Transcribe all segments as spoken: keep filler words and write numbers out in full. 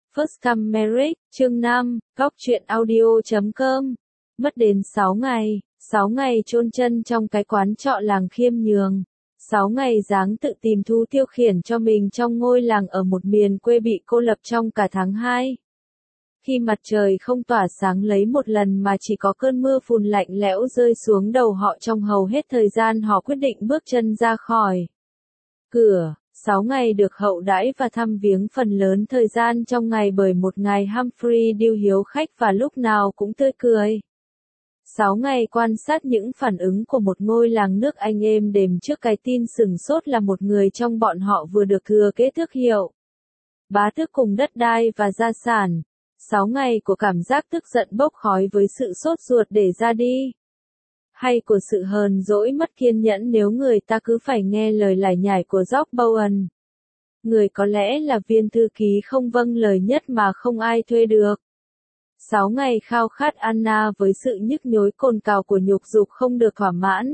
First Come Marriage, chương năm, góc truyện audio chấm com. Mất đến sáu ngày, sáu ngày chôn chân trong cái quán trọ làng Khiêm Nhường. sáu ngày dáng tự tìm thú tiêu khiển cho mình trong ngôi làng ở một miền quê bị cô lập trong cả tháng hai. Khi mặt trời không tỏa sáng lấy một lần mà chỉ có cơn mưa phùn lạnh lẽo rơi xuống đầu họ trong hầu hết thời gian họ quyết định bước chân ra khỏi cửa. Sáu ngày được hậu đãi và thăm viếng phần lớn thời gian trong ngày bởi một ngài Humphrey Điêu hiếu khách và lúc nào cũng tươi cười. Sáu ngày quan sát những phản ứng của một ngôi làng nước Anh êm đềm trước cái tin sửng sốt là một người trong bọn họ vừa được thừa kế tước hiệu, bá tước cùng đất đai và gia sản. Sáu ngày của cảm giác tức giận bốc khói với sự sốt ruột để ra đi, hay của sự hờn dỗi mất kiên nhẫn nếu người ta cứ phải nghe lời lải nhải của George Bowen, người có lẽ là viên thư ký không vâng lời nhất mà không ai thuê được. Sáu ngày khao khát Anna với sự nhức nhối cồn cào của nhục dục không được thỏa mãn.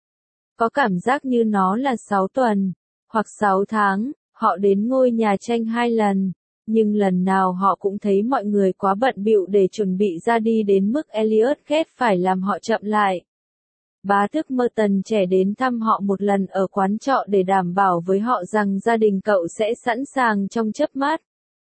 Có cảm giác như nó là sáu tuần, hoặc sáu tháng, họ đến ngôi nhà tranh hai lần, nhưng lần nào họ cũng thấy mọi người quá bận bịu để chuẩn bị ra đi đến mức Elliot ghét phải làm họ chậm lại. Bá tước Merton trẻ đến thăm họ một lần ở quán trọ để đảm bảo với họ rằng gia đình cậu sẽ sẵn sàng trong chớp mắt.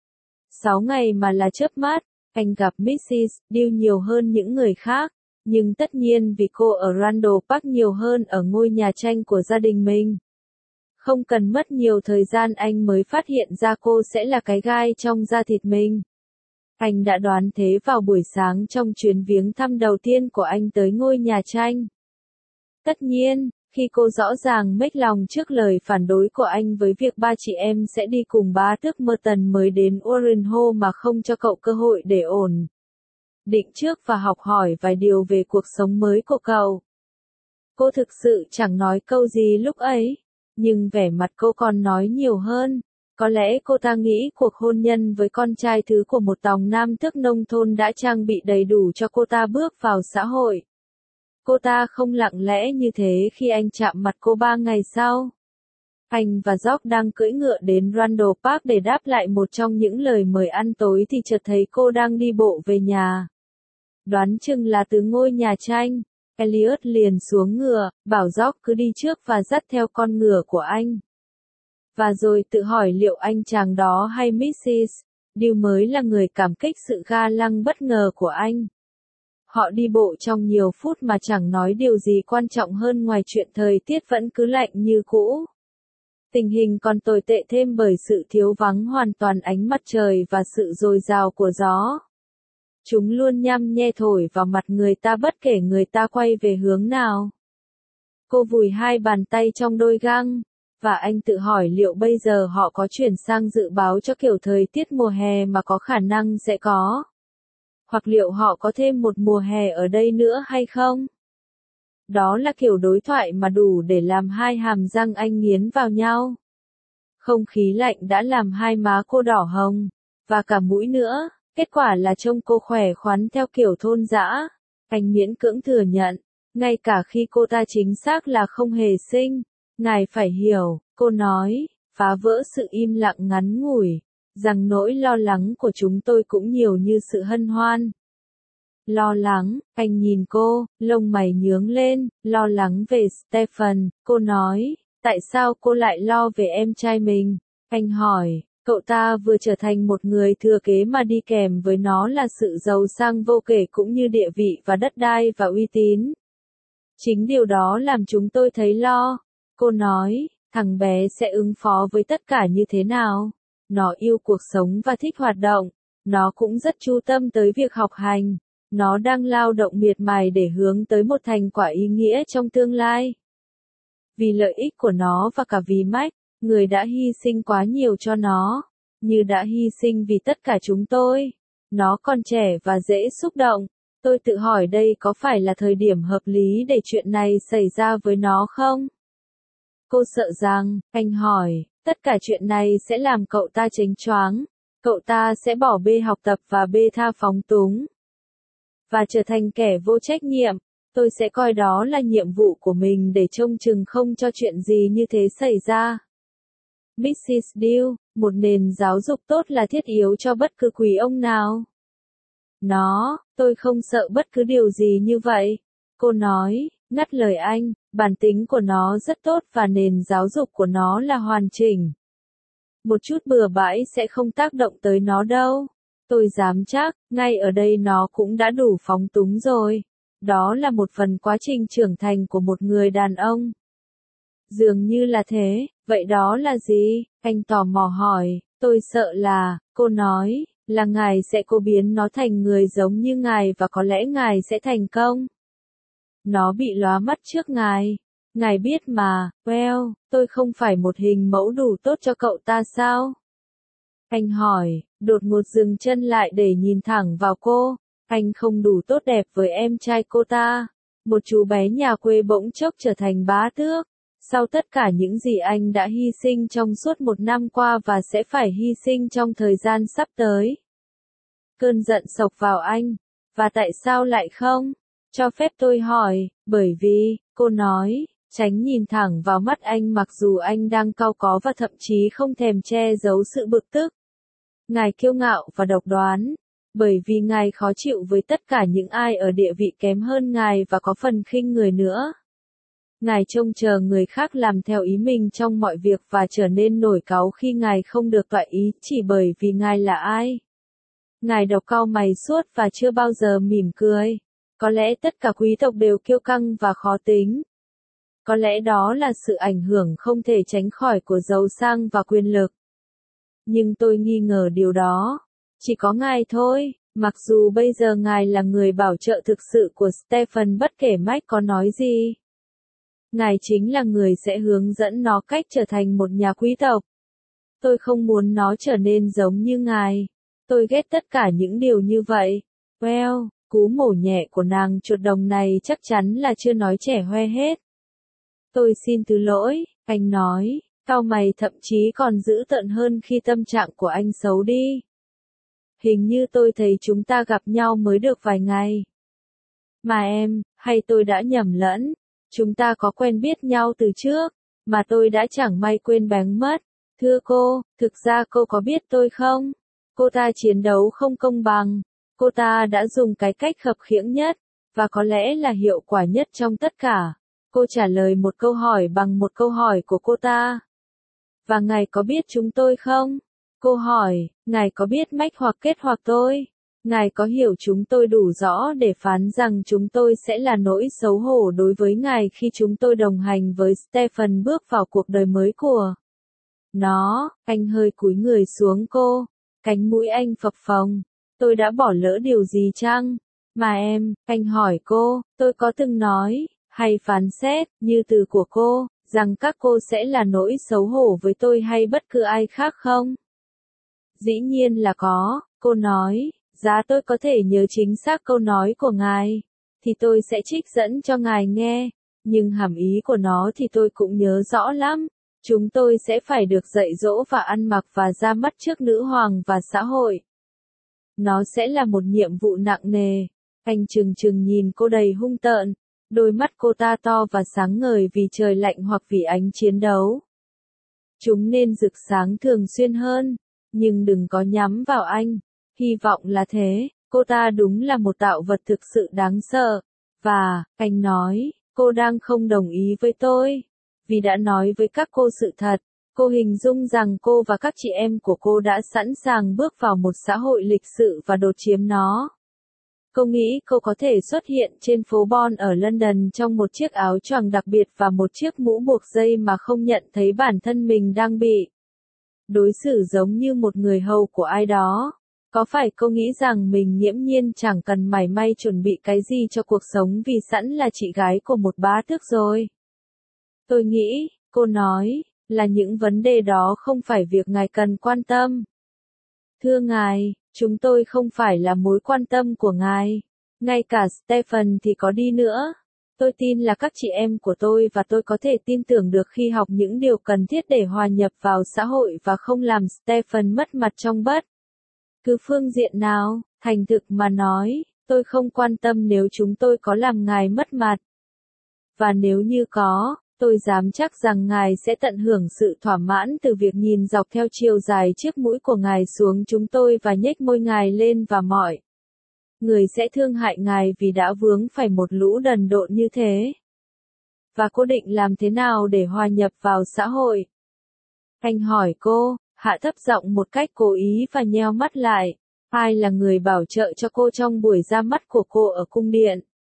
Sáu ngày mà là chớp mắt, anh gặp missus Deal nhiều hơn những người khác, nhưng tất nhiên vì cô ở Randall Park nhiều hơn ở ngôi nhà tranh của gia đình mình. Không cần mất nhiều thời gian anh mới phát hiện ra cô sẽ là cái gai trong da thịt mình. Anh đã đoán thế vào buổi sáng trong chuyến viếng thăm đầu tiên của anh tới ngôi nhà tranh. Tất nhiên, khi cô rõ ràng mếch lòng trước lời phản đối của anh với việc ba chị em sẽ đi cùng bá tước Merton mới đến Warren Hall mà không cho cậu cơ hội để ổn định trước và học hỏi vài điều về cuộc sống mới của cậu. Cô thực sự chẳng nói câu gì lúc ấy, nhưng vẻ mặt cô còn nói nhiều hơn. Có lẽ cô ta nghĩ cuộc hôn nhân với con trai thứ của một tòng nam tước nông thôn đã trang bị đầy đủ cho cô ta bước vào xã hội. Cô ta không lặng lẽ như thế khi anh chạm mặt cô ba ngày sau. Anh và George đang cưỡi ngựa đến Randall Park để đáp lại một trong những lời mời ăn tối thì chợt thấy cô đang đi bộ về nhà. Đoán chừng là từ ngôi nhà tranh, Elliot liền xuống ngựa, bảo George cứ đi trước và dắt theo con ngựa của anh. Và rồi tự hỏi liệu anh chàng đó hay missus Deal mới là người cảm kích sự ga lăng bất ngờ của anh. Họ đi bộ trong nhiều phút mà chẳng nói điều gì quan trọng hơn ngoài chuyện thời tiết vẫn cứ lạnh như cũ. Tình hình còn tồi tệ thêm bởi sự thiếu vắng hoàn toàn ánh mặt trời và sự dồi dào của gió. Chúng luôn nhăm nhe thổi vào mặt người ta bất kể người ta quay về hướng nào. Cô vùi hai bàn tay trong đôi găng, và anh tự hỏi liệu bây giờ họ có chuyển sang dự báo cho kiểu thời tiết mùa hè mà có khả năng sẽ có. Hoặc liệu họ có thêm một mùa hè ở đây nữa hay không? Đó là kiểu đối thoại mà đủ để làm hai hàm răng anh nghiến vào nhau. Không khí lạnh đã làm hai má cô đỏ hồng, và cả mũi nữa, kết quả là trông cô khỏe khoắn theo kiểu thôn dã. Anh miễn cưỡng thừa nhận, ngay cả khi cô ta chính xác là không hề sinh. Ngài phải hiểu, cô nói, phá vỡ sự im lặng ngắn ngủi, rằng nỗi lo lắng của chúng tôi cũng nhiều như sự hân hoan. Lo lắng, anh nhìn cô, lông mày nhướng lên, lo lắng về Stephen, cô nói, tại sao cô lại lo về em trai mình? Anh hỏi, cậu ta vừa trở thành một người thừa kế mà đi kèm với nó là sự giàu sang vô kể cũng như địa vị và đất đai và uy tín. Chính điều đó làm chúng tôi thấy lo. Cô nói, thằng bé sẽ ứng phó với tất cả như thế nào? Nó yêu cuộc sống và thích hoạt động. Nó cũng rất chú tâm tới việc học hành. Nó đang lao động miệt mài để hướng tới một thành quả ý nghĩa trong tương lai. Vì lợi ích của nó và cả vì Max, người đã hy sinh quá nhiều cho nó, như đã hy sinh vì tất cả chúng tôi. Nó còn trẻ và dễ xúc động. Tôi tự hỏi đây có phải là thời điểm hợp lý để chuyện này xảy ra với nó không? Cô sợ rằng, anh hỏi, tất cả chuyện này sẽ làm cậu ta chếnh choáng. Cậu ta sẽ bỏ bê học tập và bê tha phóng túng. Và trở thành kẻ vô trách nhiệm. Tôi sẽ coi đó là nhiệm vụ của mình để trông chừng không cho chuyện gì như thế xảy ra. missus Deal, Một nền giáo dục tốt là thiết yếu cho bất cứ quý ông nào. Nó, tôi không sợ bất cứ điều gì như vậy. Cô nói, ngắt lời anh, bản tính của nó rất tốt và nền giáo dục của nó là hoàn chỉnh. Một chút bừa bãi sẽ không tác động tới nó đâu. Tôi dám chắc, ngay ở đây nó cũng đã đủ phóng túng rồi. Đó là một phần quá trình trưởng thành của một người đàn ông. Dường như là thế, vậy đó là gì? Anh tò mò hỏi, tôi sợ là, cô nói, là ngài sẽ cố biến nó thành người giống như ngài và có lẽ ngài sẽ thành công. Nó bị lóa mắt trước ngài. Ngài biết mà, well, tôi không phải một hình mẫu đủ tốt cho cậu ta sao? Anh hỏi, đột ngột dừng chân lại để nhìn thẳng vào cô. Anh không đủ tốt đẹp với em trai cô ta. Một chú bé nhà quê bỗng chốc trở thành bá tước. Sau tất cả những gì anh đã hy sinh trong suốt một năm qua và sẽ phải hy sinh trong thời gian sắp tới. Cơn giận sộc vào anh. Và tại sao lại không? Cho phép tôi hỏi, bởi vì, cô nói, tránh nhìn thẳng vào mắt anh mặc dù anh đang cau có và thậm chí không thèm che giấu sự bực tức. Ngài kiêu ngạo và độc đoán, bởi vì ngài khó chịu với tất cả những ai ở địa vị kém hơn ngài và có phần khinh người nữa. Ngài trông chờ người khác làm theo ý mình trong mọi việc và trở nên nổi cáu khi ngài không được toại ý chỉ bởi vì ngài là ai. Ngài độc cau mày suốt và chưa bao giờ mỉm cười. Có lẽ tất cả quý tộc đều kiêu căng và khó tính. Có lẽ đó là sự ảnh hưởng không thể tránh khỏi của giàu sang và quyền lực. Nhưng tôi nghi ngờ điều đó. Chỉ có ngài thôi, mặc dù bây giờ ngài là người bảo trợ thực sự của Stephen bất kể Mike có nói gì. Ngài chính là người sẽ hướng dẫn nó cách trở thành một nhà quý tộc. Tôi không muốn nó trở nên giống như ngài. Tôi ghét tất cả những điều như vậy. Well, cú mổ nhẹ của nàng chuột đồng này chắc chắn là chưa nói trẻ hoe hết. Tôi xin thứ lỗi, anh nói, cau mày thậm chí còn dữ tợn hơn khi tâm trạng của anh xấu đi. Hình như tôi thấy chúng ta gặp nhau mới được vài ngày. Mà em, hay tôi đã nhầm lẫn, chúng ta có quen biết nhau từ trước, mà tôi đã chẳng may quên bén mất. Thưa cô, thực ra cô có biết tôi không? Cô ta chiến đấu không công bằng. Cô ta đã dùng cái cách khập khiễng nhất, và có lẽ là hiệu quả nhất trong tất cả. Cô trả lời một câu hỏi bằng một câu hỏi của cô ta. Và ngài có biết chúng tôi không? Cô hỏi, ngài có biết Mách hoặc Kết hoặc tôi? Ngài có hiểu chúng tôi đủ rõ để phán rằng chúng tôi sẽ là nỗi xấu hổ đối với ngài khi chúng tôi đồng hành với Stephen bước vào cuộc đời mới của nó? Anh hơi cúi người xuống cô. Cánh mũi anh phập phồng. Tôi đã bỏ lỡ điều gì chăng? Mà em, anh hỏi cô, tôi có từng nói, hay phán xét, như từ của cô, rằng các cô sẽ là nỗi xấu hổ với tôi hay bất cứ ai khác không? Dĩ nhiên là có, cô nói, giá tôi có thể nhớ chính xác câu nói của ngài, thì tôi sẽ trích dẫn cho ngài nghe, nhưng hàm ý của nó thì tôi cũng nhớ rõ lắm. Chúng tôi sẽ phải được dạy dỗ và ăn mặc và ra mắt trước nữ hoàng và xã hội. Nó sẽ là một nhiệm vụ nặng nề. Anh trừng trừng nhìn cô đầy hung tợn. Đôi mắt cô ta to và sáng ngời vì trời lạnh hoặc vì ánh chiến đấu. Chúng nên rực sáng thường xuyên hơn. Nhưng đừng có nhắm vào anh. Hy vọng là thế. Cô ta đúng là một tạo vật thực sự đáng sợ. Và, anh nói, cô đang không đồng ý với tôi. Vì đã nói với các cô sự thật. Cô hình dung rằng cô và các chị em của cô đã sẵn sàng bước vào một xã hội lịch sự và đột chiếm nó. Cô nghĩ cô có thể xuất hiện trên phố Bon ở London trong một chiếc áo choàng đặc biệt và một chiếc mũ buộc dây mà không nhận thấy bản thân mình đang bị đối xử giống như một người hầu của ai đó. Có phải cô nghĩ rằng mình nghiễm nhiên chẳng cần mảy may chuẩn bị cái gì cho cuộc sống vì sẵn là chị gái của một bá tước rồi? Tôi nghĩ, cô nói, là những vấn đề đó không phải việc ngài cần quan tâm. Thưa ngài, chúng tôi không phải là mối quan tâm của ngài. Ngay cả Stephen thì có đi nữa. Tôi tin là các chị em của tôi và tôi có thể tin tưởng được khi học những điều cần thiết để hòa nhập vào xã hội và không làm Stephen mất mặt trong bất cứ phương diện nào. Thành thực mà nói, tôi không quan tâm nếu chúng tôi có làm ngài mất mặt. Và nếu như có, Tôi dám chắc rằng ngài sẽ tận hưởng sự thỏa mãn từ việc nhìn dọc theo chiều dài chiếc mũi của ngài xuống chúng tôi và nhếch môi ngài lên và mọi người sẽ thương hại ngài vì đã vướng phải một lũ đần độn như thế. Và cô định làm thế nào để hòa nhập vào xã hội? Anh hỏi cô, hạ thấp giọng một cách cố ý và nheo mắt lại. Ai là người bảo trợ cho cô trong buổi ra mắt của cô ở cung điện?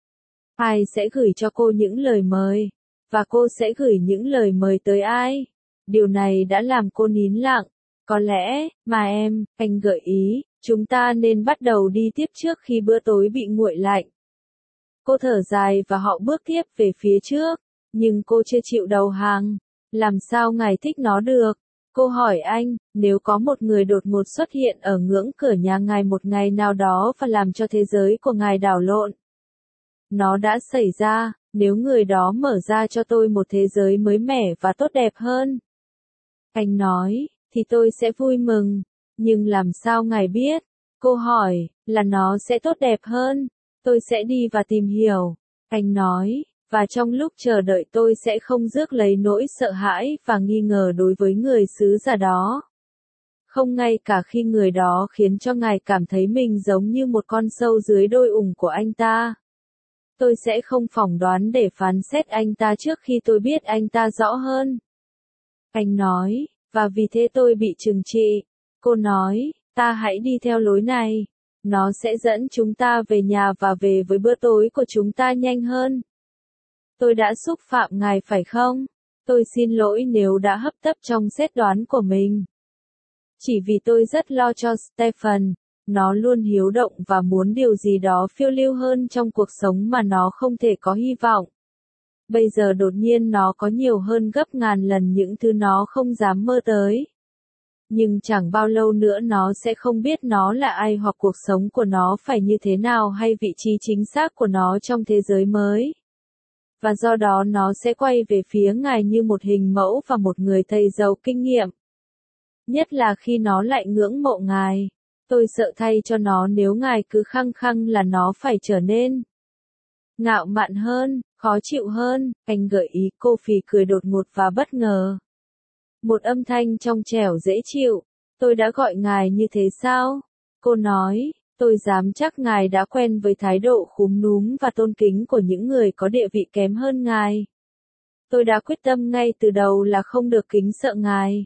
Ai sẽ gửi cho cô những lời mời? Và cô sẽ gửi những lời mời tới ai? Điều này đã làm cô nín lặng. Có lẽ, mà em, anh gợi ý, chúng ta nên bắt đầu đi tiếp trước khi bữa tối bị nguội lạnh. Cô thở dài và họ bước tiếp về phía trước, nhưng cô chưa chịu đầu hàng. Làm sao ngài thích nó được? Cô hỏi anh, nếu có một người đột ngột xuất hiện ở ngưỡng cửa nhà ngài một ngày nào đó và làm cho thế giới của ngài đảo lộn. Nó đã xảy ra, nếu người đó mở ra cho tôi một thế giới mới mẻ và tốt đẹp hơn. Anh nói, thì tôi sẽ vui mừng. Nhưng làm sao ngài biết? Cô hỏi, là nó sẽ tốt đẹp hơn. Tôi sẽ đi và tìm hiểu. Anh nói, và trong lúc chờ đợi tôi sẽ không rước lấy nỗi sợ hãi và nghi ngờ đối với người sứ giả đó. Không ngay cả khi người đó khiến cho ngài cảm thấy mình giống như một con sâu dưới đôi ủng của anh ta. Tôi sẽ không phỏng đoán để phán xét anh ta trước khi tôi biết anh ta rõ hơn. Anh nói, và vì thế tôi bị trừng trị. Cô nói, ta hãy đi theo lối này. Nó sẽ dẫn chúng ta về nhà và về với bữa tối của chúng ta nhanh hơn. Tôi đã xúc phạm ngài phải không? Tôi xin lỗi nếu đã hấp tấp trong xét đoán của mình. Chỉ vì tôi rất lo cho Stephen. Nó luôn hiếu động và muốn điều gì đó phiêu lưu hơn trong cuộc sống mà nó không thể có hy vọng. Bây giờ đột nhiên nó có nhiều hơn gấp ngàn lần những thứ nó không dám mơ tới. Nhưng chẳng bao lâu nữa nó sẽ không biết nó là ai hoặc cuộc sống của nó phải như thế nào hay vị trí chính xác của nó trong thế giới mới. Và do đó nó sẽ quay về phía ngài như một hình mẫu và một người thầy giàu kinh nghiệm. Nhất là khi nó lại ngưỡng mộ ngài. Tôi sợ thay cho nó nếu ngài cứ khăng khăng là nó phải trở nên ngạo mạn hơn, khó chịu hơn. Anh gợi ý. Cô phì cười đột ngột và bất ngờ. Một âm thanh trong trẻo dễ chịu. Tôi đã gọi ngài như thế sao? Cô nói, tôi dám chắc ngài đã quen với thái độ khúm núm và tôn kính của những người có địa vị kém hơn ngài. Tôi đã quyết tâm ngay từ đầu là không được kính sợ ngài.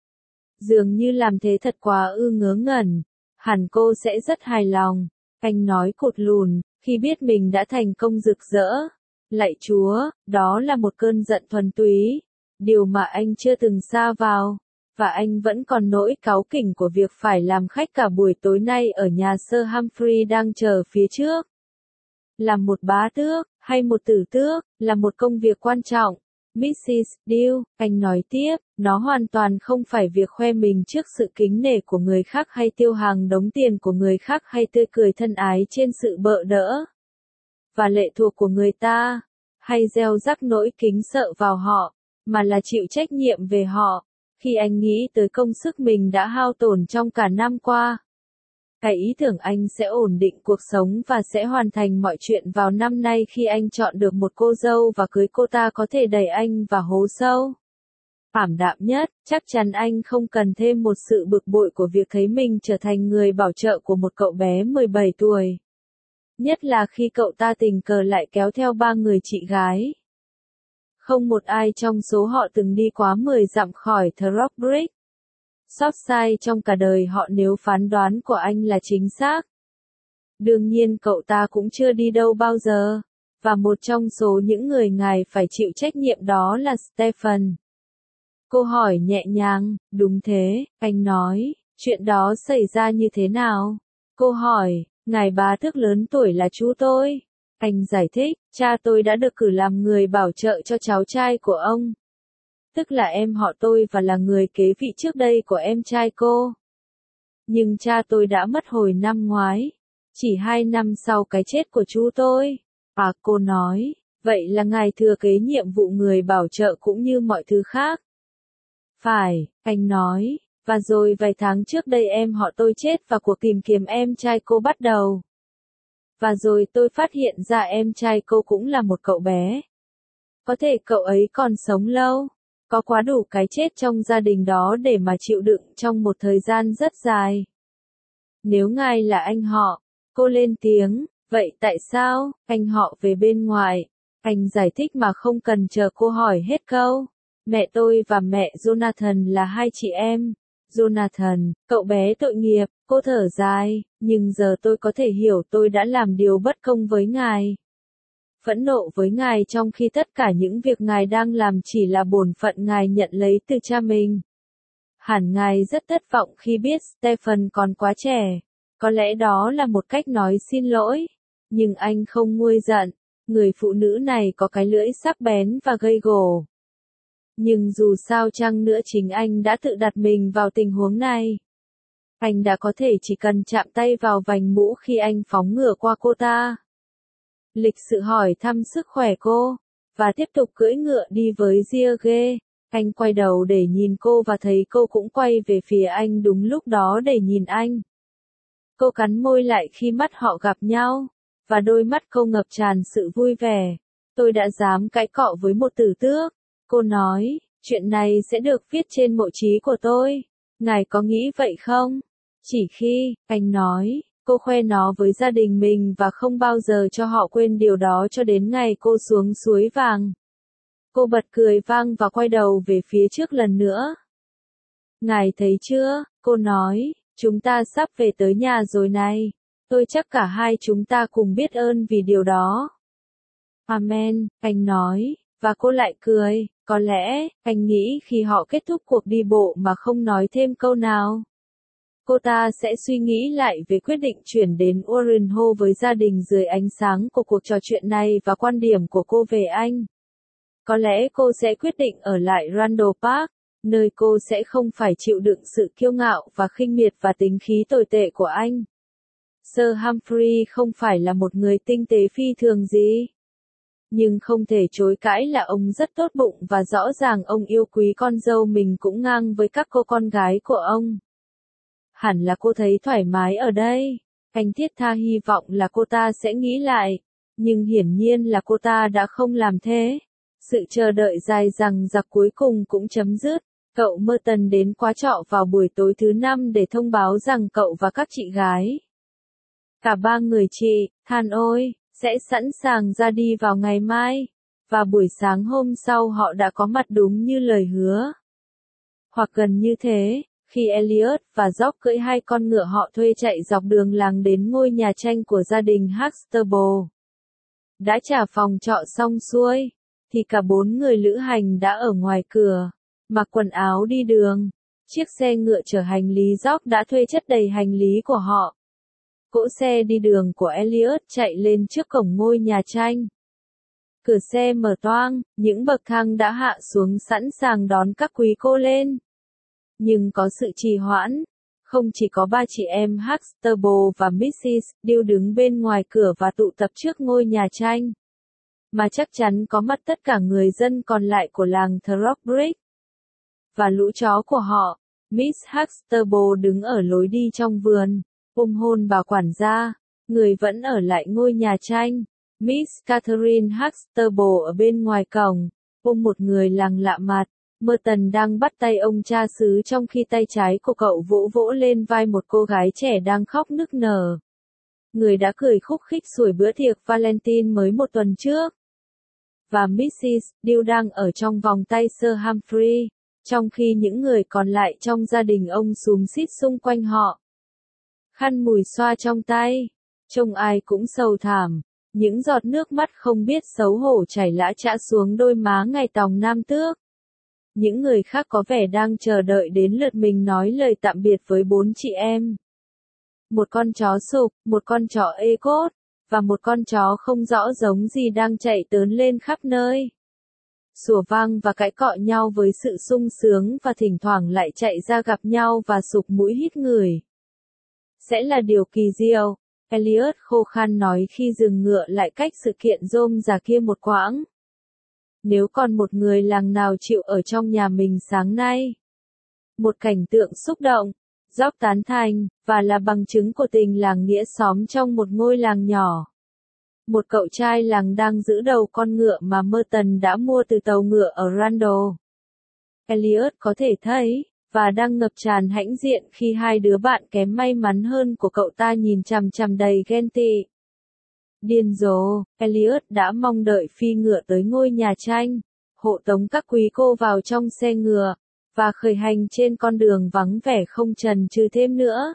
Dường như làm thế thật quá ư ngớ ngẩn. Hẳn cô sẽ rất hài lòng. Anh nói cụt lùn, khi biết mình đã thành công rực rỡ. Lạy Chúa, đó là một cơn giận thuần túy. Điều mà anh chưa từng sa vào. Và anh vẫn còn nỗi cáu kỉnh của việc phải làm khách cả buổi tối nay ở nhà Sir Humphrey đang chờ phía trước. Làm một bá tước, hay một tử tước, là một công việc quan trọng. mít xít Deal, anh nói tiếp, nó hoàn toàn không phải việc khoe mình trước sự kính nể của người khác hay tiêu hàng đống tiền của người khác hay tươi cười thân ái trên sự bợ đỡ và lệ thuộc của người ta, hay gieo rắc nỗi kính sợ vào họ, mà là chịu trách nhiệm về họ. Khi anh nghĩ tới công sức mình đã hao tổn trong cả năm qua, cái ý tưởng anh sẽ ổn định cuộc sống và sẽ hoàn thành mọi chuyện vào năm nay khi anh chọn được một cô dâu và cưới cô ta có thể đẩy anh vào hố sâu ảm đạm nhất. Chắc chắn anh không cần thêm một sự bực bội của việc thấy mình trở thành người bảo trợ của một cậu bé mười bảy tuổi. Nhất là khi cậu ta tình cờ lại kéo theo ba người chị gái. Không một ai trong số họ từng đi quá mười dặm khỏi Throckbridge. Sót sai trong cả đời họ nếu phán đoán của anh là chính xác. Đương nhiên cậu ta cũng chưa đi đâu bao giờ. Và một trong số những người ngài phải chịu trách nhiệm đó là Stephen. Cô hỏi nhẹ nhàng, đúng thế, anh nói, chuyện đó xảy ra như thế nào? Cô hỏi, ngài bá tước lớn tuổi là chú tôi. Anh giải thích, cha tôi đã được cử làm người bảo trợ cho cháu trai của ông. Tức là em họ tôi và là người kế vị trước đây của em trai cô. Nhưng cha tôi đã mất hồi năm ngoái. Chỉ hai năm sau cái chết của chú tôi. À, cô nói, vậy là ngài thừa kế nhiệm vụ người bảo trợ cũng như mọi thứ khác. Phải, anh nói, và rồi vài tháng trước đây em họ tôi chết và cuộc tìm kiếm em trai cô bắt đầu. Và rồi tôi phát hiện ra em trai cô cũng là một cậu bé. Có thể cậu ấy còn sống lâu. Có quá đủ cái chết trong gia đình đó để mà chịu đựng trong một thời gian rất dài. Nếu ngài là anh họ, cô lên tiếng, vậy tại sao, anh họ về bên ngoài? Anh giải thích mà không cần chờ cô hỏi hết câu. Mẹ tôi và mẹ Jonathan là hai chị em. Jonathan, cậu bé tội nghiệp, cô thở dài, nhưng giờ tôi có thể hiểu tôi đã làm điều bất công với ngài. Phẫn nộ với ngài trong khi tất cả những việc ngài đang làm chỉ là bổn phận ngài nhận lấy từ cha mình. Hẳn ngài rất thất vọng khi biết Stephen còn quá trẻ. Có lẽ đó là một cách nói xin lỗi. Nhưng anh không nguôi giận. Người phụ nữ này có cái lưỡi sắc bén và gây gổ. Nhưng dù sao chăng nữa chính anh đã tự đặt mình vào tình huống này. Anh đã có thể chỉ cần chạm tay vào vành mũ khi anh phóng ngựa qua cô ta. Lịch sự hỏi thăm sức khỏe cô, và tiếp tục cưỡi ngựa đi với Giege. Anh quay đầu để nhìn cô và thấy cô cũng quay về phía anh đúng lúc đó để nhìn anh. Cô cắn môi lại khi mắt họ gặp nhau, và đôi mắt cô ngập tràn sự vui vẻ. Tôi đã dám cãi cọ với một tử tước. Cô nói, chuyện này sẽ được viết trên mộ chí của tôi. Ngài có nghĩ vậy không? Chỉ khi, anh nói, cô khoe nó với gia đình mình và không bao giờ cho họ quên điều đó cho đến ngày cô xuống suối vàng. Cô bật cười vang và quay đầu về phía trước lần nữa. Ngài thấy chưa, cô nói, chúng ta sắp về tới nhà rồi này. Tôi chắc cả hai chúng ta cùng biết ơn vì điều đó. Amen, anh nói, và cô lại cười. Có lẽ, anh nghĩ khi họ kết thúc cuộc đi bộ mà không nói thêm câu nào, cô ta sẽ suy nghĩ lại về quyết định chuyển đến Warrenhall với gia đình dưới ánh sáng của cuộc trò chuyện này và quan điểm của cô về anh. Có lẽ cô sẽ quyết định ở lại Randall Park, nơi cô sẽ không phải chịu đựng sự kiêu ngạo và khinh miệt và tính khí tồi tệ của anh. Sir Humphrey không phải là một người tinh tế phi thường gì. Nhưng không thể chối cãi là ông rất tốt bụng và rõ ràng ông yêu quý con dâu mình cũng ngang với các cô con gái của ông. Hẳn là cô thấy thoải mái ở đây. Anh thiết tha hy vọng là cô ta sẽ nghĩ lại. Nhưng hiển nhiên là cô ta đã không làm thế. Sự chờ đợi dài dằng dặc cuối cùng cũng chấm dứt. Cậu Merton đến quá trọ vào buổi tối thứ năm để thông báo rằng cậu và các chị gái, cả ba người chị, than ôi, sẽ sẵn sàng ra đi vào ngày mai. Và buổi sáng hôm sau họ đã có mặt đúng như lời hứa. Hoặc gần như thế, khi Elliot và George cưỡi hai con ngựa họ thuê chạy dọc đường làng đến ngôi nhà tranh của gia đình Huxtable. Đã trả phòng trọ xong xuôi, thì cả bốn người lữ hành đã ở ngoài cửa, mặc quần áo đi đường. Chiếc xe ngựa chở hành lý George đã thuê chất đầy hành lý của họ. Cỗ xe đi đường của Elliot chạy lên trước cổng ngôi nhà tranh. Cửa xe mở toang, những bậc thang đã hạ xuống sẵn sàng đón các quý cô lên. Nhưng có sự trì hoãn. Không chỉ có ba chị em Huxtable và missus Deal đứng bên ngoài cửa và tụ tập trước ngôi nhà tranh, mà chắc chắn có mặt tất cả người dân còn lại của làng Throckbridge. Và lũ chó của họ. Miss Huxtable đứng ở lối đi trong vườn, ôm hôn bà quản gia. Người vẫn ở lại ngôi nhà tranh. Miss Catherine Huxtable ở bên ngoài cổng, ôm một người làng lạ mặt. Merton đang bắt tay ông cha xứ trong khi tay trái của cậu vỗ vỗ lên vai một cô gái trẻ đang khóc nức nở. Người đã cười khúc khích xuổi bữa tiệc Valentine mới một tuần trước. Và missus Deal đang ở trong vòng tay Sir Humphrey, trong khi những người còn lại trong gia đình ông xúm xít xung quanh họ. Khăn mùi xoa trong tay, trông ai cũng sầu thảm. Những giọt nước mắt không biết xấu hổ chảy lã chã xuống đôi má ngày tòng nam tước. Những người khác có vẻ đang chờ đợi đến lượt mình nói lời tạm biệt với bốn chị em. Một con chó sụp, một con chó ê cốt, và một con chó không rõ giống gì đang chạy tớn lên khắp nơi. Sủa vang và cãi cọ nhau với sự sung sướng và thỉnh thoảng lại chạy ra gặp nhau và sụp mũi hít người. Sẽ là điều kỳ diệu, Elliot khô khan nói khi dừng ngựa lại cách sự kiện rôm rả kia một quãng. Nếu còn một người làng nào chịu ở trong nhà mình sáng nay. Một cảnh tượng xúc động, George tán thành, và là bằng chứng của tình làng nghĩa xóm trong một ngôi làng nhỏ. Một cậu trai làng đang giữ đầu con ngựa mà Merton đã mua từ tàu ngựa ở Randall. Elliot có thể thấy, và đang ngập tràn hãnh diện khi hai đứa bạn kém may mắn hơn của cậu ta nhìn chằm chằm đầy ghen tị. Điên rồ, Elliot đã mong đợi phi ngựa tới ngôi nhà tranh, hộ tống các quý cô vào trong xe ngựa, và khởi hành trên con đường vắng vẻ không chần chừ thêm nữa.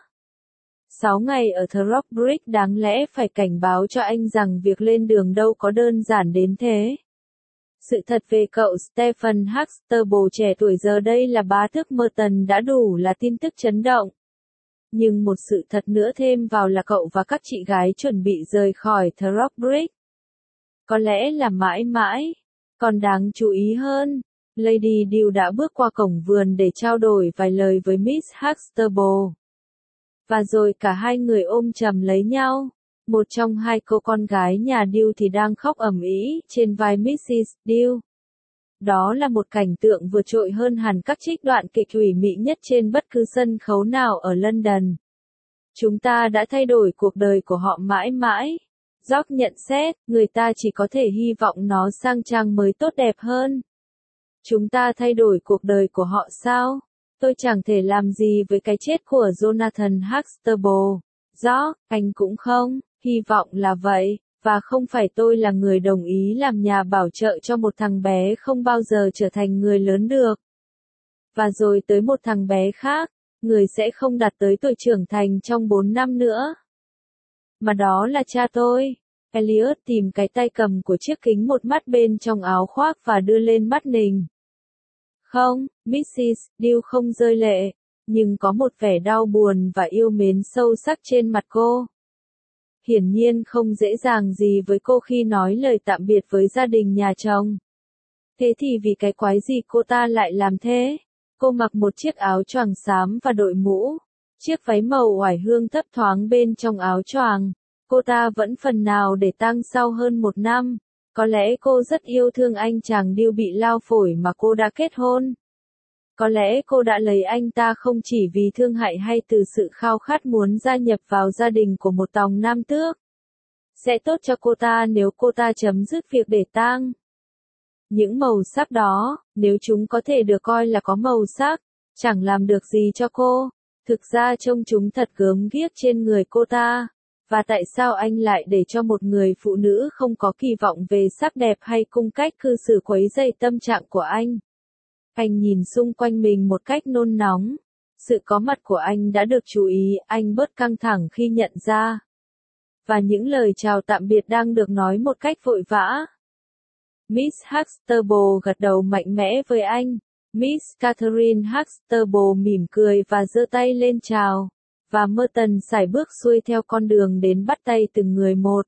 Sáu ngày ở The Rock Bridge đáng lẽ phải cảnh báo cho anh rằng việc lên đường đâu có đơn giản đến thế. Sự thật về cậu Stephen Huxtable trẻ tuổi giờ đây là bá tước Merton đã đủ là tin tức chấn động. Nhưng một sự thật nữa thêm vào là cậu và các chị gái chuẩn bị rời khỏi The Rock Bridge. Có lẽ là mãi mãi. Còn đáng chú ý hơn, Lady Dew đã bước qua cổng vườn để trao đổi vài lời với Miss Huxtable. Và rồi cả hai người ôm chầm lấy nhau. Một trong hai cô con gái nhà Dew thì đang khóc ầm ĩ trên vai mít xít Dew. Đó là một cảnh tượng vượt trội hơn hẳn các trích đoạn kịch ủy mị nhất trên bất cứ sân khấu nào ở London. Chúng ta đã thay đổi cuộc đời của họ mãi mãi. George nhận xét, người ta chỉ có thể hy vọng nó sang trang mới tốt đẹp hơn. Chúng ta thay đổi cuộc đời của họ sao? Tôi chẳng thể làm gì với cái chết của Jonathan Huxtable. George, anh cũng không, hy vọng là vậy, và không phải tôi là người đồng ý làm nhà bảo trợ cho một thằng bé không bao giờ trở thành người lớn được. Và rồi tới một thằng bé khác, người sẽ không đạt tới tuổi trưởng thành trong bốn năm nữa. Mà đó là cha tôi. Elliot tìm cái tay cầm của chiếc kính một mắt bên trong áo khoác và đưa lên mắt mình. Không, mít xít Dew không rơi lệ, nhưng có một vẻ đau buồn và yêu mến sâu sắc trên mặt cô. Hiển nhiên không dễ dàng gì với cô khi nói lời tạm biệt với gia đình nhà chồng. Thế thì vì cái quái gì cô ta lại làm thế? Cô mặc một chiếc áo choàng xám và đội mũ. Chiếc váy màu oải hương thấp thoáng bên trong áo choàng. Cô ta vẫn phần nào để tang sau hơn một năm. Có lẽ cô rất yêu thương anh chàng Dew bị lao phổi mà cô đã kết hôn. Có lẽ cô đã lấy anh ta không chỉ vì thương hại hay từ sự khao khát muốn gia nhập vào gia đình của một tòng nam tước. Sẽ tốt cho cô ta nếu cô ta chấm dứt việc để tang. Những màu sắc đó, nếu chúng có thể được coi là có màu sắc, chẳng làm được gì cho cô. Thực ra trông chúng thật gớm ghiếc trên người cô ta. Và tại sao anh lại để cho một người phụ nữ không có kỳ vọng về sắc đẹp hay cung cách cư xử quấy rầy tâm trạng của anh? Anh nhìn xung quanh mình một cách nôn nóng. Sự có mặt của anh đã được chú ý, anh bớt căng thẳng khi nhận ra. Và những lời chào tạm biệt đang được nói một cách vội vã. Miss Huxtable gật đầu mạnh mẽ với anh. Miss Catherine Huxtable mỉm cười và giơ tay lên chào. Và Merton sải bước xuôi theo con đường đến bắt tay từng người một.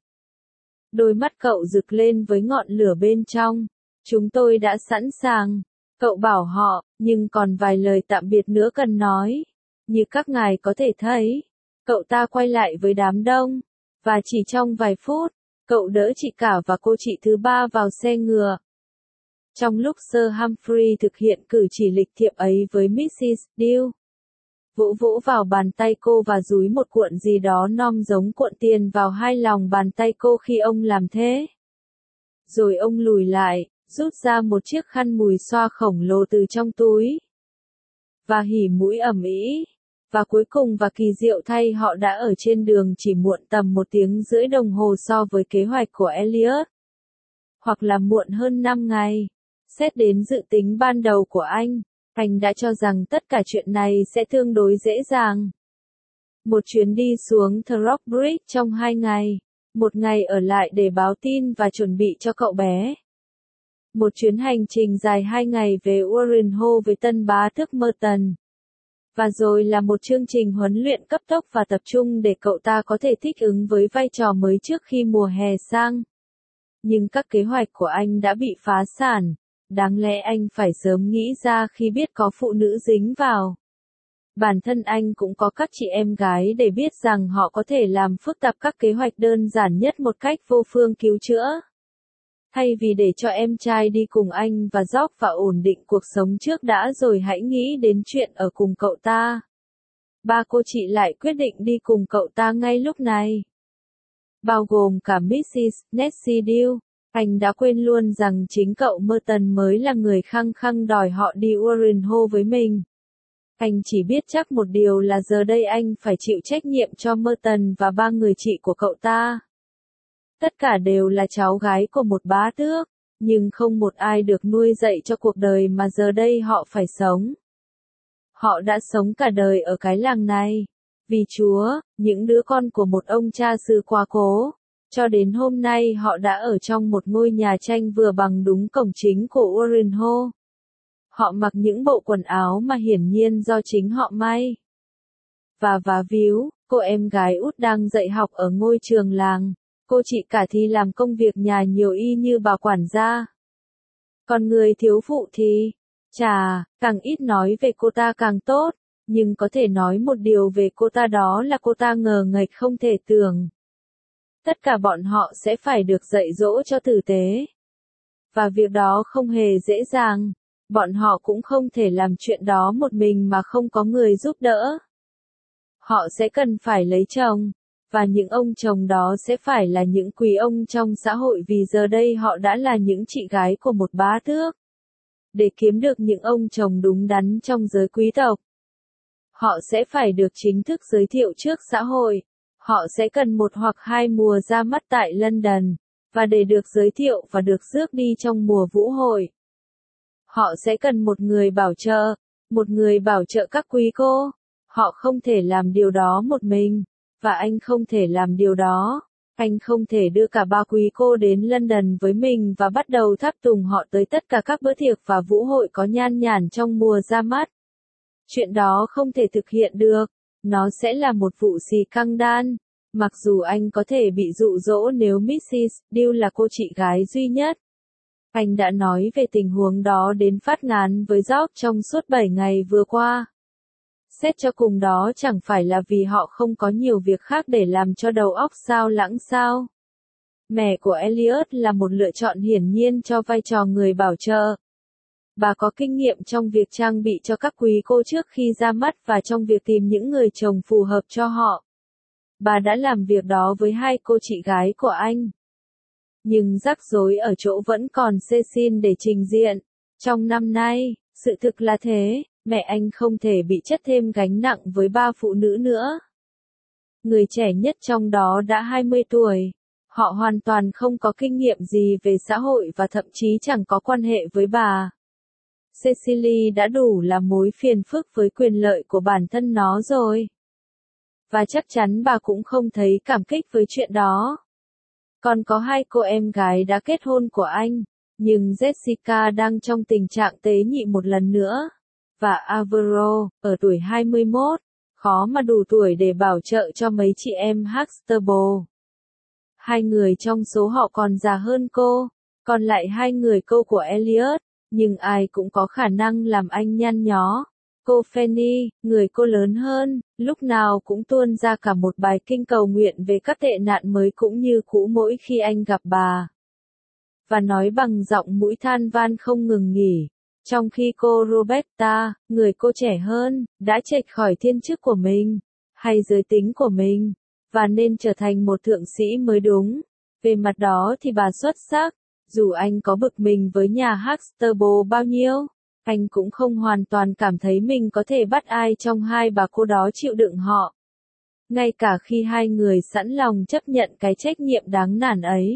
Đôi mắt cậu rực lên với ngọn lửa bên trong. Chúng tôi đã sẵn sàng. Cậu bảo họ, nhưng còn vài lời tạm biệt nữa cần nói. Như các ngài có thể thấy, cậu ta quay lại với đám đông. Và chỉ trong vài phút, cậu đỡ chị cả và cô chị thứ ba vào xe ngựa. Trong lúc Sir Humphrey thực hiện cử chỉ lịch thiệp ấy với mít xít Dew, vỗ vỗ vào bàn tay cô và dúi một cuộn gì đó nom giống cuộn tiền vào hai lòng bàn tay cô khi ông làm thế. Rồi ông lùi lại, rút ra một chiếc khăn mùi xoa khổng lồ từ trong túi. Và hỉ mũi ầm ĩ. Và cuối cùng và kỳ diệu thay họ đã ở trên đường chỉ muộn tầm một tiếng rưỡi đồng hồ so với kế hoạch của Elliot. Hoặc là muộn hơn năm ngày. Xét đến dự tính ban đầu của anh, anh đã cho rằng tất cả chuyện này sẽ tương đối dễ dàng. Một chuyến đi xuống The Rock Bridge trong hai ngày. Một ngày ở lại để báo tin và chuẩn bị cho cậu bé. Một chuyến hành trình dài hai ngày về Warren Hall với tân bá tước Merton. Và rồi là một chương trình huấn luyện cấp tốc và tập trung để cậu ta có thể thích ứng với vai trò mới trước khi mùa hè sang. Nhưng các kế hoạch của anh đã bị phá sản. Đáng lẽ anh phải sớm nghĩ ra khi biết có phụ nữ dính vào. Bản thân anh cũng có các chị em gái để biết rằng họ có thể làm phức tạp các kế hoạch đơn giản nhất một cách vô phương cứu chữa. Thay vì để cho em trai đi cùng anh và George và ổn định cuộc sống trước đã rồi hãy nghĩ đến chuyện ở cùng cậu ta. Ba cô chị lại quyết định đi cùng cậu ta ngay lúc này. bao gồm cả mít xít Nancy Drew. Anh đã quên luôn rằng chính cậu Merton mới là người khăng khăng đòi họ đi Warren Hall với mình. Anh chỉ biết chắc một điều là giờ đây anh phải chịu trách nhiệm cho Merton và ba người chị của cậu ta. Tất cả đều là cháu gái của một bá tước, nhưng không một ai được nuôi dạy cho cuộc đời mà giờ đây họ phải sống. Họ đã sống cả đời ở cái làng này. Vì Chúa, những đứa con của một ông cha xứ quá cố. Cho đến hôm nay họ đã ở trong một ngôi nhà tranh vừa bằng đúng cổng chính của Warren Hall. Họ mặc những bộ quần áo mà hiển nhiên do chính họ may. Và vá víu, cô em gái út đang dạy học ở ngôi trường làng. Cô chị cả thì làm công việc nhà nhiều y như bà quản gia. Còn người thiếu phụ thì, chà, càng ít nói về cô ta càng tốt, nhưng có thể nói một điều về cô ta đó là cô ta ngờ nghệch không thể tưởng. Tất cả bọn họ sẽ phải được dạy dỗ cho tử tế. Và việc đó không hề dễ dàng. Bọn họ cũng không thể làm chuyện đó một mình mà không có người giúp đỡ. Họ sẽ cần phải lấy chồng, và những ông chồng đó sẽ phải là những quý ông trong xã hội vì giờ đây họ đã là những chị gái của một bá tước. Để kiếm được những ông chồng đúng đắn trong giới quý tộc, họ sẽ phải được chính thức giới thiệu trước xã hội. Họ sẽ cần một hoặc hai mùa ra mắt tại London, và để được giới thiệu và được rước đi trong mùa vũ hội. Họ sẽ cần một người bảo trợ, một người bảo trợ các quý cô. Họ không thể làm điều đó một mình, và anh không thể làm điều đó. Anh không thể đưa cả ba quý cô đến London với mình và bắt đầu tháp tùng họ tới tất cả các bữa tiệc và vũ hội có nhan nhản trong mùa ra mắt. Chuyện đó không thể thực hiện được. Nó sẽ là một vụ xì căng đan. Mặc dù anh có thể bị dụ dỗ nếu mít xít Drew là cô chị gái duy nhất. Anh đã nói về tình huống đó đến phát ngán với George trong suốt bảy ngày vừa qua. Xét cho cùng đó chẳng phải là vì họ không có nhiều việc khác để làm cho đầu óc sao lãng sao. Mẹ của Elliot là một lựa chọn hiển nhiên cho vai trò người bảo trợ. Bà có kinh nghiệm trong việc trang bị cho các quý cô trước khi ra mắt và trong việc tìm những người chồng phù hợp cho họ. Bà đã làm việc đó với hai cô chị gái của anh. Nhưng rắc rối ở chỗ vẫn còn Cecil để trình diện. Trong năm nay, sự thực là thế, mẹ anh không thể bị chất thêm gánh nặng với ba phụ nữ nữa. Người trẻ nhất trong đó đã hai mươi tuổi. Họ hoàn toàn không có kinh nghiệm gì về xã hội và thậm chí chẳng có quan hệ với bà. Cecily đã đủ là mối phiền phức với quyền lợi của bản thân nó rồi. Và chắc chắn bà cũng không thấy cảm kích với chuyện đó. Còn có hai cô em gái đã kết hôn của anh, nhưng Jessica đang trong tình trạng tế nhị một lần nữa. Và Alvaro, ở tuổi hai mươi mốt, khó mà đủ tuổi để bảo trợ cho mấy chị em Huxtable. Hai người trong số họ còn già hơn cô, còn lại hai người cô của Elliot, nhưng ai cũng có khả năng làm anh nhăn nhó. Cô Fanny, người cô lớn hơn, lúc nào cũng tuôn ra cả một bài kinh cầu nguyện về các tệ nạn mới cũng như cũ mỗi khi anh gặp bà. Và nói bằng giọng mũi than van không ngừng nghỉ. Trong khi cô Roberta, người cô trẻ hơn, đã chệch khỏi thiên chức của mình, hay giới tính của mình, và nên trở thành một thượng sĩ mới đúng. Về mặt đó thì bà xuất sắc, dù anh có bực mình với nhà Huxtable bao nhiêu, anh cũng không hoàn toàn cảm thấy mình có thể bắt ai trong hai bà cô đó chịu đựng họ. Ngay cả khi hai người sẵn lòng chấp nhận cái trách nhiệm đáng nản ấy.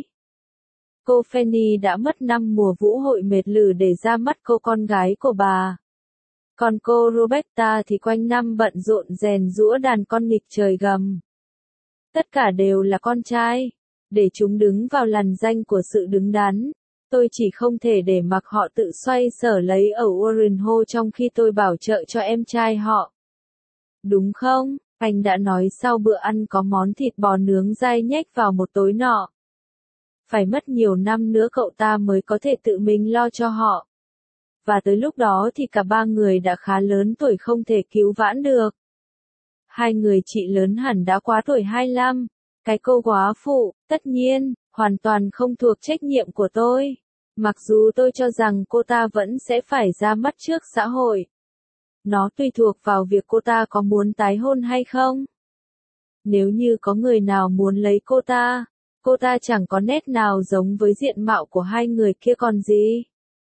Cô Fanny đã mất năm mùa vũ hội mệt lử để ra mắt cô con gái của bà. Còn cô Roberta thì quanh năm bận rộn rèn giũa đàn con nghịch trời gầm. Tất cả đều là con trai. Để chúng đứng vào làn danh của sự đứng đắn. Tôi chỉ không thể để mặc họ tự xoay sở lấy ở Warren Hall trong khi tôi bảo trợ cho em trai họ. Đúng không? Anh đã nói sau bữa ăn có món thịt bò nướng dai nhách vào một tối nọ. Phải mất nhiều năm nữa cậu ta mới có thể tự mình lo cho họ. Và tới lúc đó thì cả ba người đã khá lớn tuổi không thể cứu vãn được. Hai người chị lớn hẳn đã quá tuổi hai mươi lăm. Cái cô góa phụ, tất nhiên, hoàn toàn không thuộc trách nhiệm của tôi. Mặc dù tôi cho rằng cô ta vẫn sẽ phải ra mắt trước xã hội. Nó tùy thuộc vào việc cô ta có muốn tái hôn hay không. Nếu như có người nào muốn lấy cô ta, Cô ta chẳng có nét nào giống với diện mạo của hai người kia còn gì.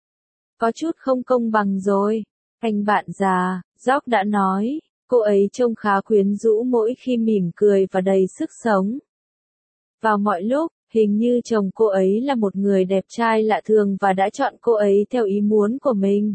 Có chút không công bằng rồi. Anh bạn già, George đã nói, cô ấy trông khá quyến rũ mỗi khi mỉm cười và đầy sức sống. Vào mọi lúc, hình như chồng cô ấy là một người đẹp trai lạ thường và đã chọn cô ấy theo ý muốn của mình.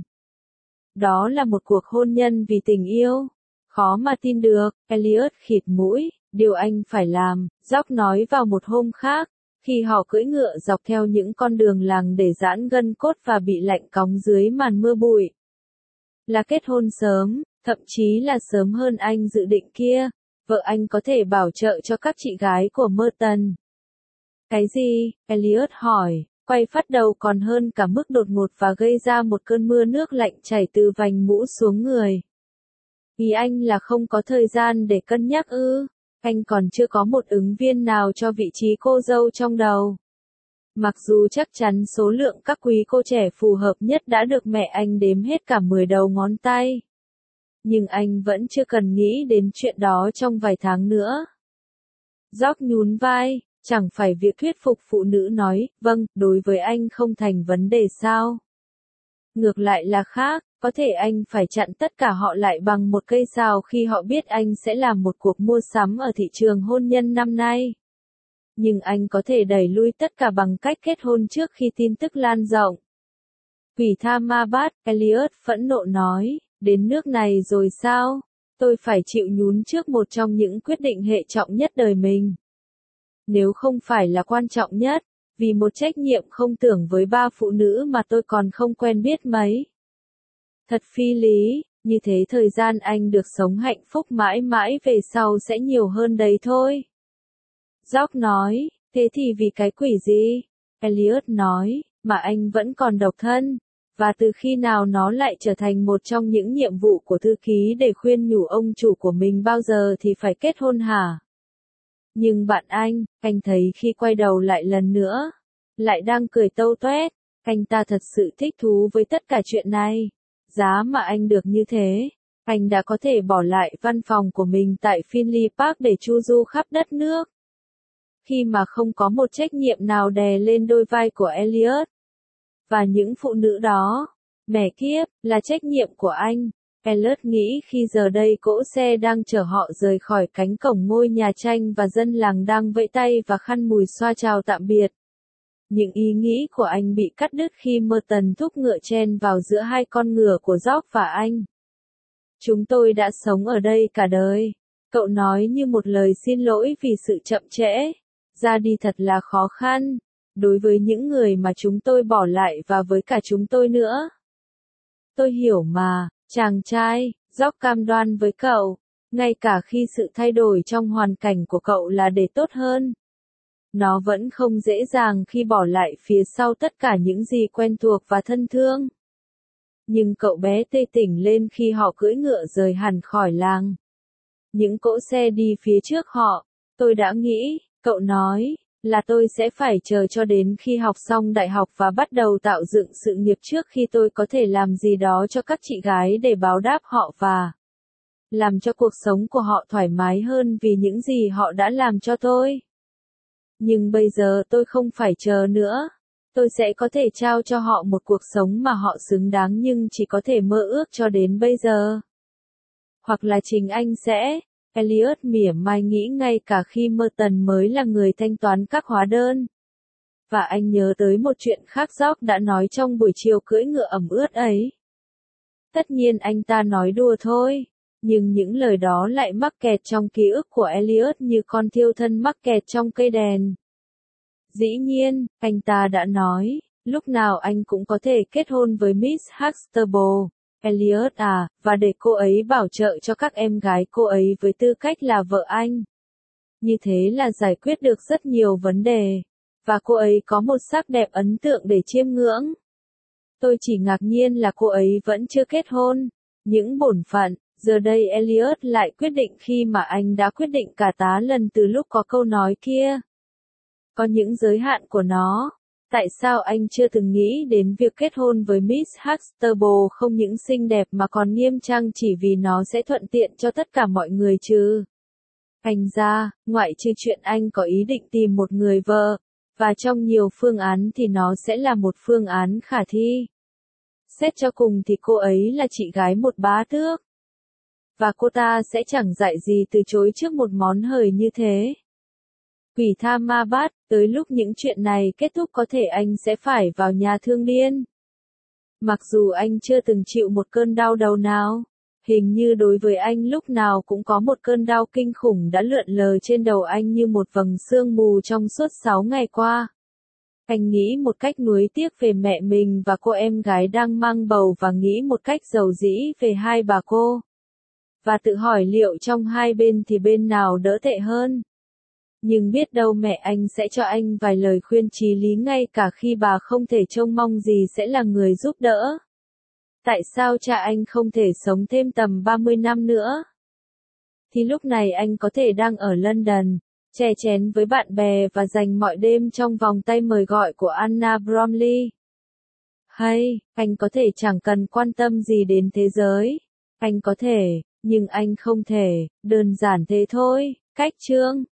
Đó là một cuộc hôn nhân vì tình yêu. Khó mà tin được, Elliot khịt mũi, điều anh phải làm, George nói vào một hôm khác, khi họ cưỡi ngựa dọc theo những con đường làng để giãn gân cốt và bị lạnh cóng dưới màn mưa bụi. Là kết hôn sớm, thậm chí là sớm hơn anh dự định kia, vợ anh có thể bảo trợ cho các chị gái của Merton. Cái gì? Elliot hỏi, quay phát đầu còn hơn cả mức đột ngột và gây ra một cơn mưa nước lạnh chảy từ vành mũ xuống người. Ý anh là không có thời gian để cân nhắc ư? Anh còn chưa có một ứng viên nào cho vị trí cô dâu trong đầu. Mặc dù chắc chắn số lượng các quý cô trẻ phù hợp nhất đã được mẹ anh đếm hết cả mười đầu ngón tay. Nhưng anh vẫn chưa cần nghĩ đến chuyện đó trong vài tháng nữa. George nhún vai, chẳng phải việc thuyết phục phụ nữ nói, vâng, đối với anh không thành vấn đề sao. Ngược lại là khác, có thể anh phải chặn tất cả họ lại bằng một cây sào khi họ biết anh sẽ làm một cuộc mua sắm ở thị trường hôn nhân năm nay. Nhưng anh có thể đẩy lui tất cả bằng cách kết hôn trước khi tin tức lan rộng. Quỷ tha ma bát, Elliot phẫn nộ nói, đến nước này rồi sao? Tôi phải chịu nhún trước một trong những quyết định hệ trọng nhất đời mình. Nếu không phải là quan trọng nhất, vì một trách nhiệm không tưởng với ba phụ nữ mà tôi còn không quen biết mấy. Thật phi lý, như thế thời gian anh được sống hạnh phúc mãi mãi về sau sẽ nhiều hơn đấy thôi. George nói, thế thì vì cái quỷ gì? Elliot nói, mà anh vẫn còn độc thân, và từ khi nào nó lại trở thành một trong những nhiệm vụ của thư ký để khuyên nhủ ông chủ của mình bao giờ thì phải kết hôn hả? Nhưng bạn anh, anh thấy khi quay đầu lại lần nữa, lại đang cười tâu toét, anh ta thật sự thích thú với tất cả chuyện này. Giá mà anh được như thế, anh đã có thể bỏ lại văn phòng của mình tại Finley Park để chu du khắp đất nước. Khi mà không có một trách nhiệm nào đè lên đôi vai của Elliot. Và những phụ nữ đó, mẹ kiếp, là trách nhiệm của anh. Elliot nghĩ khi giờ đây cỗ xe đang chở họ rời khỏi cánh cổng ngôi nhà tranh và dân làng đang vẫy tay và khăn mùi xoa chào tạm biệt. Những ý nghĩ của anh bị cắt đứt khi Merton thúc ngựa chen vào giữa hai con ngựa của George và anh. Chúng tôi đã sống ở đây cả đời. Cậu nói như một lời xin lỗi vì sự chậm trễ. Ra đi thật là khó khăn. Đối với những người mà chúng tôi bỏ lại và với cả chúng tôi nữa. Tôi hiểu mà, chàng trai, George cam đoan với cậu. Ngay cả khi sự thay đổi trong hoàn cảnh của cậu là để tốt hơn. Nó vẫn không dễ dàng khi bỏ lại phía sau tất cả những gì quen thuộc và thân thương. Nhưng cậu bé tê tỉnh lên khi họ cưỡi ngựa rời hẳn khỏi làng. Những cỗ xe đi phía trước họ, tôi đã nghĩ, cậu nói, là tôi sẽ phải chờ cho đến khi học xong đại học và bắt đầu tạo dựng sự nghiệp trước khi tôi có thể làm gì đó cho các chị gái để báo đáp họ và làm cho cuộc sống của họ thoải mái hơn vì những gì họ đã làm cho tôi. Nhưng bây giờ tôi không phải chờ nữa. Tôi sẽ có thể trao cho họ một cuộc sống mà họ xứng đáng nhưng chỉ có thể mơ ước cho đến bây giờ. Hoặc là chính anh sẽ. Elliot mỉa mai nghĩ ngay cả khi Merton mới là người thanh toán các hóa đơn. Và anh nhớ tới một chuyện khác George đã nói trong buổi chiều cưỡi ngựa ẩm ướt ấy. Tất nhiên anh ta nói đùa thôi. Nhưng những lời đó lại mắc kẹt trong ký ức của Elliot như con thiêu thân mắc kẹt trong cây đèn. Dĩ nhiên, anh ta đã nói, lúc nào anh cũng có thể kết hôn với Miss Huxtable, Elliot à, và để cô ấy bảo trợ cho các em gái cô ấy với tư cách là vợ anh. Như thế là giải quyết được rất nhiều vấn đề, và cô ấy có một sắc đẹp ấn tượng để chiêm ngưỡng. Tôi chỉ ngạc nhiên là cô ấy vẫn chưa kết hôn. Những bổn phận. Giờ đây Elliot lại quyết định khi mà anh đã quyết định cả tá lần từ lúc có câu nói kia. Có những giới hạn của nó. Tại sao anh chưa từng nghĩ đến việc kết hôn với Miss Huxtable không những xinh đẹp mà còn nghiêm trang chỉ vì nó sẽ thuận tiện cho tất cả mọi người chứ? Thành ra, ngoại trừ chuyện anh có ý định tìm một người vợ, và trong nhiều phương án thì nó sẽ là một phương án khả thi. Xét cho cùng thì cô ấy là chị gái một bá tước. Và cô ta sẽ chẳng dại gì từ chối trước một món hời như thế. Quỷ tha ma bát, tới lúc những chuyện này kết thúc có thể anh sẽ phải vào nhà thương điên. Mặc dù anh chưa từng chịu một cơn đau đầu nào, hình như đối với anh lúc nào cũng có một cơn đau kinh khủng đã lượn lờ trên đầu anh như một vầng sương mù trong suốt sáu ngày qua. Anh nghĩ một cách nuối tiếc về mẹ mình và cô em gái đang mang bầu và nghĩ một cách dầu dĩ về hai bà cô. Và tự hỏi liệu trong hai bên thì bên nào đỡ tệ hơn. Nhưng biết đâu mẹ anh sẽ cho anh vài lời khuyên chí lý ngay cả khi bà không thể trông mong gì sẽ là người giúp đỡ. Tại sao cha anh không thể sống thêm tầm ba mươi năm nữa? Thì lúc này anh có thể đang ở London, chè chén với bạn bè và dành mọi đêm trong vòng tay mời gọi của Anna Bromley. Hay, anh có thể chẳng cần quan tâm gì đến thế giới. Anh có thể, nhưng anh không thể, đơn giản thế thôi. Cách chương